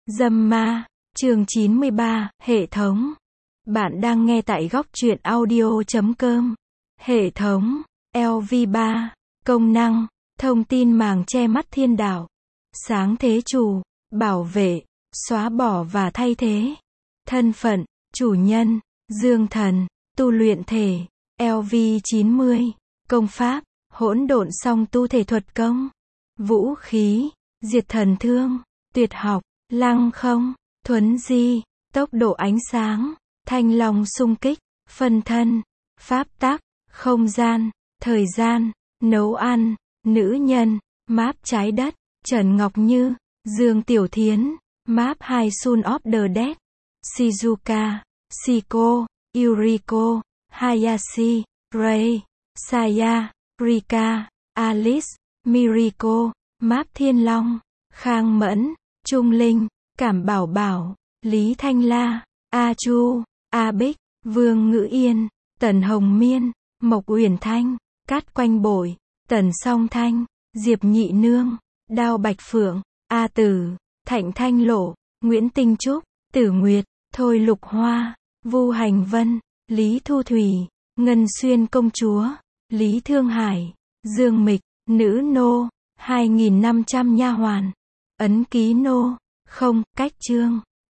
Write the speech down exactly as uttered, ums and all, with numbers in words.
Dâm ma, chương chín mươi ba, hệ thống. Bạn đang nghe tại góc truyện audio chấm com. Hệ thống, L V ba, công năng, thông tin màng che mắt thiên đạo, sáng thế chủ, bảo vệ, xóa bỏ và thay thế. Thân phận, chủ nhân, dương thần, tu luyện thể, L V chín mươi, công pháp, hỗn độn song tu thể thuật công, vũ khí, diệt thần thương, tuyệt học, lăng không, thuấn di, tốc độ ánh sáng, thanh long xung kích, phân thân, pháp tắc, không gian, thời gian, nấu ăn, nữ nhân, map trái đất, Trần Ngọc Như, Dương Tiểu Thiến, map hai Sun of the Dead, Shizuka, Shiko, Yuriko, Hayashi, Rei, Saya, Rika, Alice, Miriko, map Thiên Long, Khang Mẫn, Trung Linh, Cảm Bảo Bảo, Lý Thanh La, A Chu, A Bích, Vương Ngữ Yên, Tần Hồng Miên, Mộc Uyển Thanh, Cát Quanh Bội, Tần Song Thanh, Diệp Nhị Nương, Đao Bạch Phượng, A Tử, Thạnh Thanh Lộ, Nguyễn Tinh Trúc, Tử Nguyệt, Thôi Lục Hoa, Vu Hành Vân, Lý Thu Thủy, Ngân Xuyên Công Chúa, Lý Thương Hải, Dương Mịch, Nữ Nô, hai nghìn năm trăm nha hoàn, ấn ký nô, không, cách chương.